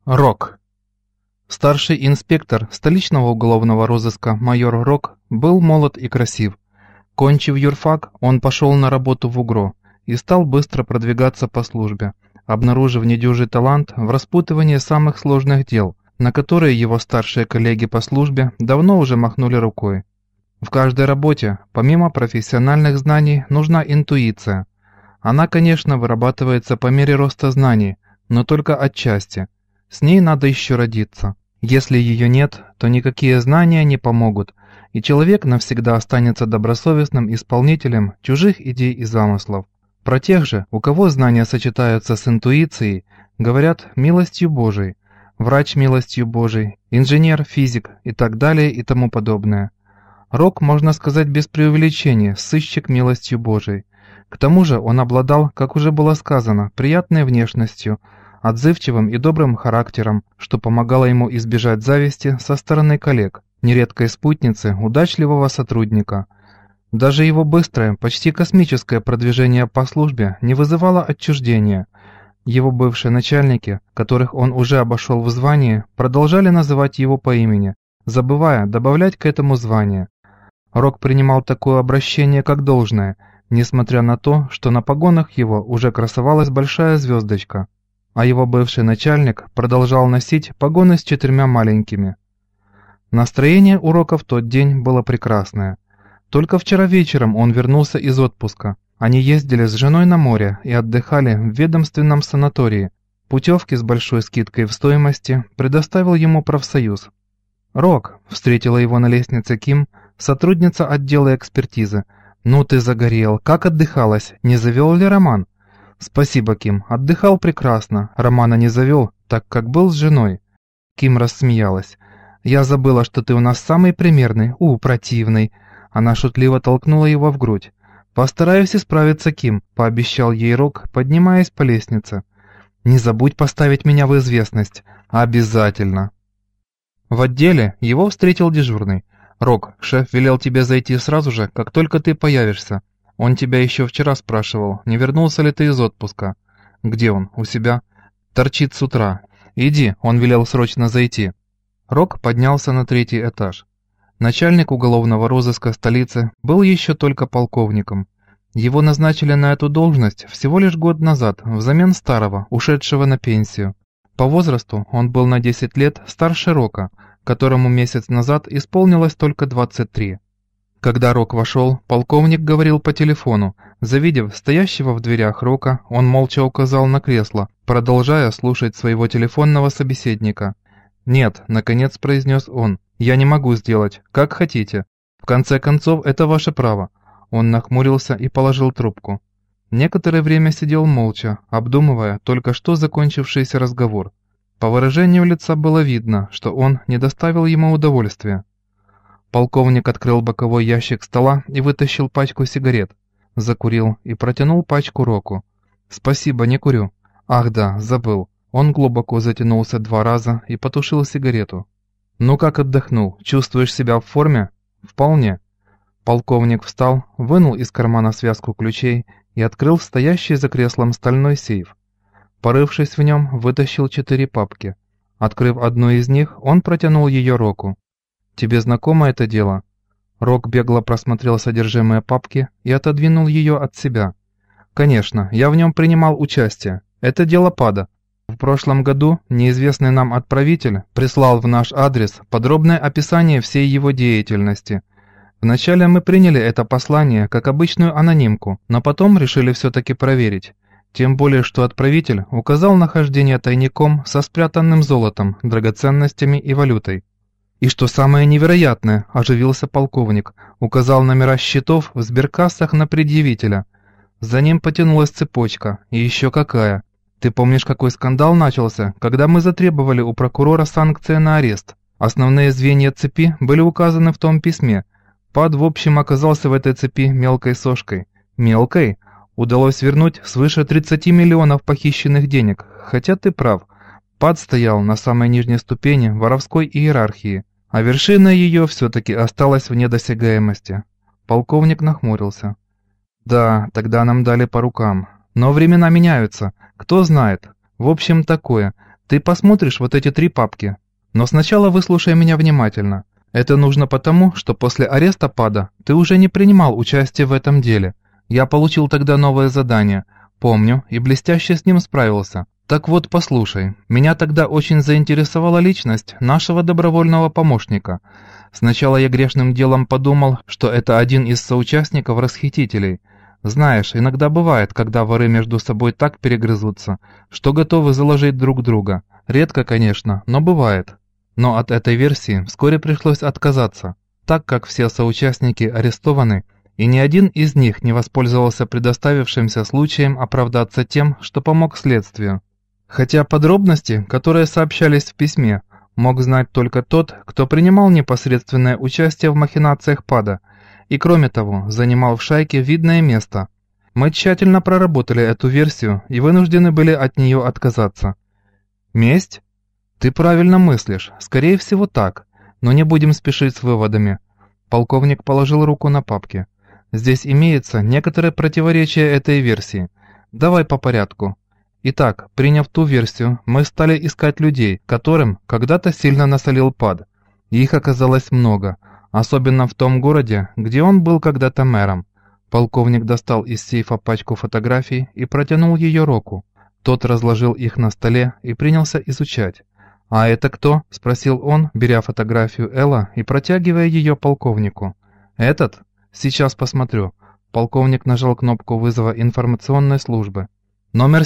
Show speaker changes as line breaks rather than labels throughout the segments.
Рок. Старший инспектор столичного уголовного розыска майор Рок был молод и красив. Кончив юрфак, он пошел на работу в УГРО и стал быстро продвигаться по службе, обнаружив недюжий талант в распутывании самых сложных дел, на которые его старшие коллеги по службе давно уже махнули рукой. В каждой работе, помимо профессиональных знаний, нужна интуиция. Она, конечно, вырабатывается по мере роста знаний, но только отчасти. С ней надо еще родиться. Если ее нет, то никакие знания не помогут, и человек навсегда останется добросовестным исполнителем чужих идей и замыслов. Про тех же, у кого знания сочетаются с интуицией, говорят «милостью Божией», врач «милостью Божией», инженер, физик и так далее и тому подобное. Рок, можно сказать без преувеличения, сыщик милостью Божией. К тому же он обладал, как уже было сказано, приятной внешностью, отзывчивым и добрым характером, что помогало ему избежать зависти со стороны коллег, нередкой спутницы, удачливого сотрудника. Даже его быстрое, почти космическое продвижение по службе не вызывало отчуждения. Его бывшие начальники, которых он уже обошел в звании, продолжали называть его по имени, забывая добавлять к этому звание. Рок принимал такое обращение как должное, несмотря на то, что на погонах его уже красовалась большая звездочка, а его бывший начальник продолжал носить погоны с 4 маленькими. Настроение у Рока в тот день было прекрасное. Только вчера вечером он вернулся из отпуска. Они ездили с женой на море и отдыхали в ведомственном санатории. Путевки с большой скидкой в стоимости предоставил ему профсоюз. «Рок», — встретила его на лестнице Ким, сотрудница отдела экспертизы. «Ну ты загорел, как отдыхалась, не завел ли роман?» «Спасибо, Ким, отдыхал прекрасно, романа не завел, так как был с женой». Ким рассмеялась. «Я забыла, что ты у нас самый примерный, противный». Она шутливо толкнула его в грудь. «Постараюсь исправиться, Ким», — пообещал ей Рок, поднимаясь по лестнице. «Не забудь поставить меня в известность». «Обязательно». В отделе его встретил дежурный. «Рок, шеф велел тебе зайти сразу же, как только ты появишься. Он тебя еще вчера спрашивал, не вернулся ли ты из отпуска». «Где он? У себя?» «Торчит с утра. Иди, он велел срочно зайти». Рок поднялся на 3-й этаж. Начальник уголовного розыска столицы был еще только полковником. Его назначили на эту должность всего лишь год назад, взамен старого, ушедшего на пенсию. По возрасту он был на 10 лет старше Рока, которому месяц назад исполнилось только 23. Когда Рок вошел, полковник говорил по телефону. Завидев стоящего в дверях Рока, он молча указал на кресло, продолжая слушать своего телефонного собеседника. «Нет», — наконец произнес он, — «я не могу сделать, как хотите. В конце концов, это ваше право». Он нахмурился и положил трубку. Некоторое время сидел молча, обдумывая только что закончившийся разговор. По выражению лица было видно, что он не доставил ему удовольствия. Полковник открыл боковой ящик стола и вытащил пачку сигарет. Закурил и протянул пачку Року. «Спасибо, не курю». «Ах да, забыл». Он глубоко затянулся 2 раза и потушил сигарету. «Ну как отдохнул? Чувствуешь себя в форме?» «Вполне». Полковник встал, вынул из кармана связку ключей и открыл стоящий за креслом стальной сейф. Порывшись в нем, вытащил 4 папки. Открыв одну из них, он протянул ее Року. «Тебе знакомо это дело?» Рок бегло просмотрел содержимое папки и отодвинул ее от себя. «Конечно, я в нем принимал участие. Это дело ПАДа. В прошлом году неизвестный нам отправитель прислал в наш адрес подробное описание всей его деятельности. Вначале мы приняли это послание как обычную анонимку, но потом решили все-таки проверить. Тем более, что отправитель указал нахождение тайником со спрятанным золотом, драгоценностями и валютой. «И что самое невероятное», – оживился полковник, указал номера счетов в сберкассах на предъявителя. За ним потянулась цепочка, и еще какая. Ты помнишь, какой скандал начался, когда мы затребовали у прокурора санкции на арест? Основные звенья цепи были указаны в том письме. ПАД в общем оказался в этой цепи мелкой сошкой. Мелкой? Удалось вернуть свыше 30 миллионов похищенных денег, хотя ты прав. ПАД стоял на самой нижней ступени воровской иерархии, а вершина ее все-таки осталась вне досягаемости». Полковник нахмурился. «Да, тогда нам дали по рукам. Но времена меняются. Кто знает. В общем, такое. Ты посмотришь вот эти 3 папки. Но сначала выслушай меня внимательно. Это нужно потому, что после ареста Пада ты уже не принимал участие в этом деле. Я получил тогда новое задание. Помню, и блестяще с ним справился. Так вот, послушай, меня тогда очень заинтересовала личность нашего добровольного помощника. Сначала я грешным делом подумал, что это один из соучастников расхитителей. Знаешь, иногда бывает, когда воры между собой так перегрызутся, что готовы заложить друг друга. Редко, конечно, но бывает. Но от этой версии вскоре пришлось отказаться, так как все соучастники арестованы, и ни один из них не воспользовался предоставившимся случаем оправдаться тем, что помог следствию. Хотя подробности, которые сообщались в письме, мог знать только тот, кто принимал непосредственное участие в махинациях Пада, и кроме того, занимал в шайке видное место. Мы тщательно проработали эту версию и вынуждены были от нее отказаться. Месть? Ты правильно мыслишь, скорее всего так, но не будем спешить с выводами. Полковник положил руку на папки. Здесь имеется некоторое противоречие этой версии. Давай по порядку. Итак, приняв ту версию, мы стали искать людей, которым когда-то сильно насолил Пад. Их оказалось много, особенно в том городе, где он был когда-то мэром. Полковник достал из сейфа пачку фотографий и протянул ее Року. Тот разложил их на столе и принялся изучать. «А это кто?» – спросил он, беря фотографию Элла и протягивая ее полковнику. «Этот? Сейчас посмотрю». Полковник нажал кнопку вызова информационной службы. «Номер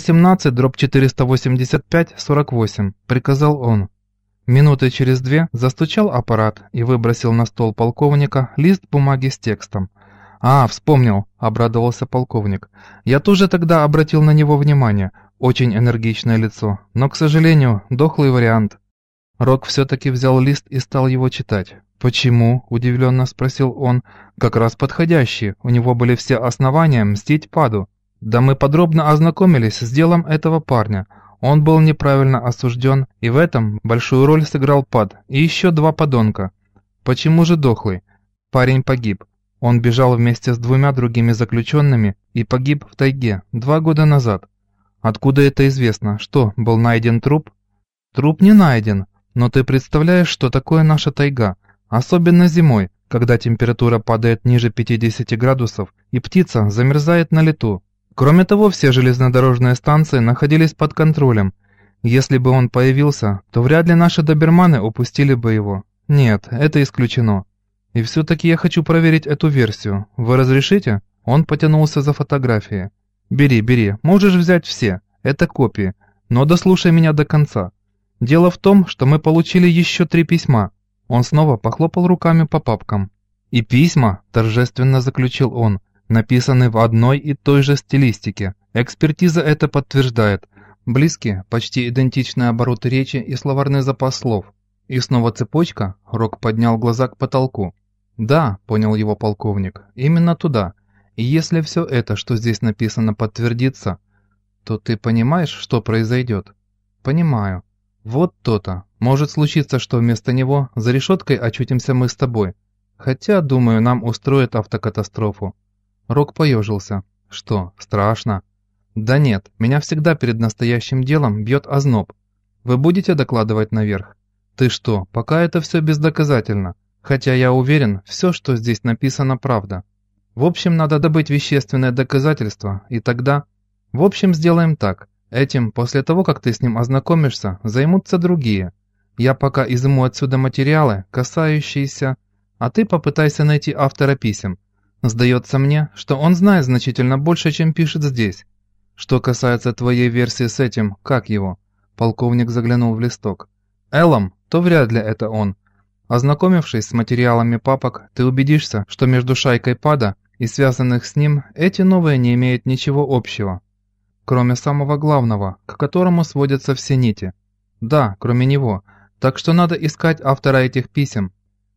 17/485-48», – приказал он. Минуты через 2 застучал аппарат и выбросил на стол полковника лист бумаги с текстом. «А, вспомнил», – обрадовался полковник. «Я тоже тогда обратил на него внимание. Очень энергичное лицо, но, к сожалению, дохлый вариант». Рок все-таки взял лист и стал его читать. «Почему?» – удивленно спросил он. «Как раз подходящий, у него были все основания мстить Паду». «Да мы подробно ознакомились с делом этого парня. Он был неправильно осужден, и в этом большую роль сыграл Пад и еще 2 подонка». «Почему же дохлый?» «Парень погиб. Он бежал вместе с 2 другими заключенными и погиб в тайге 2 года назад». «Откуда это известно? Что, был найден труп?» «Труп не найден, но ты представляешь, что такое наша тайга, особенно зимой, когда температура падает ниже 50 градусов и птица замерзает на лету. Кроме того, все железнодорожные станции находились под контролем. Если бы он появился, то вряд ли наши доберманы упустили бы его. Нет, это исключено. И все-таки я хочу проверить эту версию. Вы разрешите?» Он потянулся за фотографией. «Бери, можешь взять все, это копии, но дослушай меня до конца. Дело в том, что мы получили еще 3 письма». Он снова похлопал руками по папкам. «И письма», – торжественно заключил он, – «написаны в одной и той же стилистике. Экспертиза это подтверждает. Близкие, почти идентичные обороты речи и словарный запас слов». И снова цепочка. Рок поднял глаза к потолку. «Да», – понял его полковник, – «именно туда. И если все это, что здесь написано, подтвердится, то ты понимаешь, что произойдет?» «Понимаю. Вот то-то. Может случиться, что вместо него за решеткой очутимся мы с тобой. Хотя, думаю, нам устроят автокатастрофу». Рок поежился. «Что, страшно?» «Да нет, меня всегда перед настоящим делом бьет озноб. Вы будете докладывать наверх?» «Ты что, пока это все бездоказательно. Хотя я уверен, все, что здесь написано, правда. В общем, надо добыть вещественное доказательство, и тогда... В общем, сделаем так. Этим, после того, как ты с ним ознакомишься, займутся другие. Я пока изыму отсюда материалы, касающиеся... А ты попытайся найти автора писем. Сдается мне, что он знает значительно больше, чем пишет здесь. Что касается твоей версии с этим, как его?» Полковник заглянул в листок. «Эллом, то вряд ли это он. Ознакомившись с материалами папок, ты убедишься, что между шайкой Пада и связанных с ним эти новые не имеют ничего общего. Кроме самого главного, к которому сводятся все нити. Да, кроме него. Так что надо искать автора этих писем».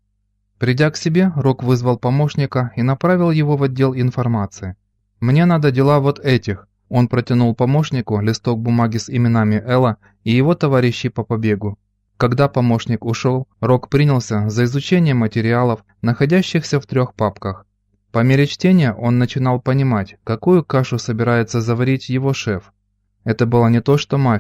Придя к себе, Рок вызвал помощника и направил его в отдел информации. «Мне надо дела вот этих». Он протянул помощнику листок бумаги с именами Элла и его товарищей по побегу. Когда помощник ушел, Рок принялся за изучение материалов, находящихся в 3 папках. По мере чтения он начинал понимать, какую кашу собирается заварить его шеф. Это была не то что мафия,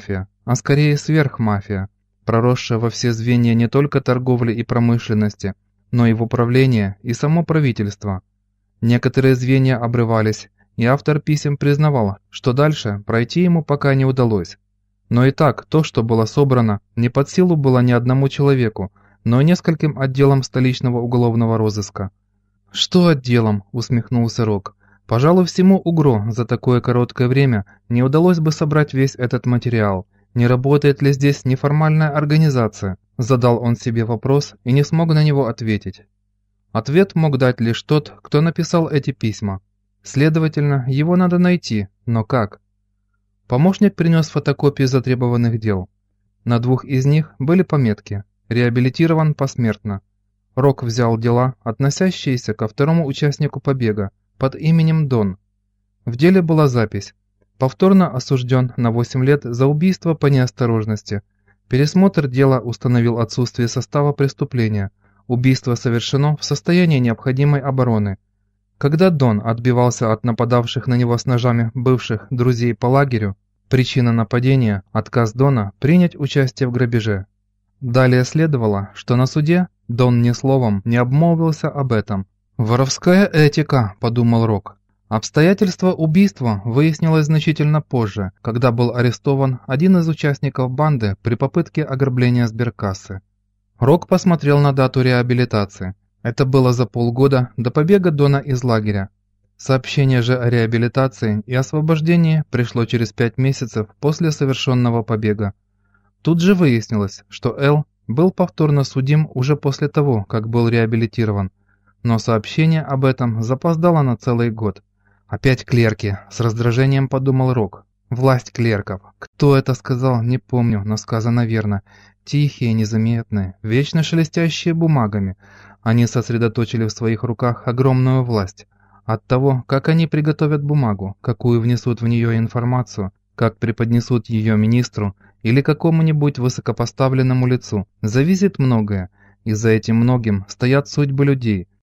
а скорее сверхмафия, проросшая во все звенья не только торговли и промышленности, но и в управление и само правительство. Некоторые звенья обрывались, и автор писем признавал, что дальше пройти ему пока не удалось. Но и так, то, что было собрано, не под силу было ни одному человеку, но и нескольким отделам столичного уголовного розыска. «Что отделом?» – усмехнулся Рок. «Пожалуй, всему УГРО за такое короткое время не удалось бы собрать весь этот материал. Не работает ли здесь неформальная организация?» Задал он себе вопрос и не смог на него ответить. Ответ мог дать лишь тот, кто написал эти письма. Следовательно, его надо найти, но как? Помощник принес фотокопии затребованных дел. На 2 из них были пометки «Реабилитирован посмертно». Рок взял дела, относящиеся ко второму участнику побега, под именем Дон. В деле была запись: повторно осужден на 8 лет за убийство по неосторожности. Пересмотр дела установил отсутствие состава преступления. Убийство совершено в состоянии необходимой обороны. Когда Дон отбивался от нападавших на него с ножами бывших друзей по лагерю, причина нападения – отказ Дона принять участие в грабеже. Далее следовало, что на суде Дон ни словом не обмолвился об этом. «Воровская этика», – подумал Рок. Обстоятельства убийства выяснилось значительно позже, когда был арестован один из участников банды при попытке ограбления сберкассы. Рок посмотрел на дату реабилитации. Это было за полгода до побега Дона из лагеря. Сообщение же о реабилитации и освобождении пришло через 5 месяцев после совершенного побега. Тут же выяснилось, что Эл был повторно судим уже после того, как был реабилитирован. Но сообщение об этом запоздало на целый год. «Опять клерки», — с раздражением подумал Рок. «Власть клерков. Кто это сказал, не помню, но сказано верно. Тихие, незаметные, вечно шелестящие бумагами. Они сосредоточили в своих руках огромную власть. От того, как они приготовят бумагу, какую внесут в нее информацию, как преподнесут ее министру или какому-нибудь высокопоставленному лицу, зависит многое, и за этим многим стоят судьбы людей,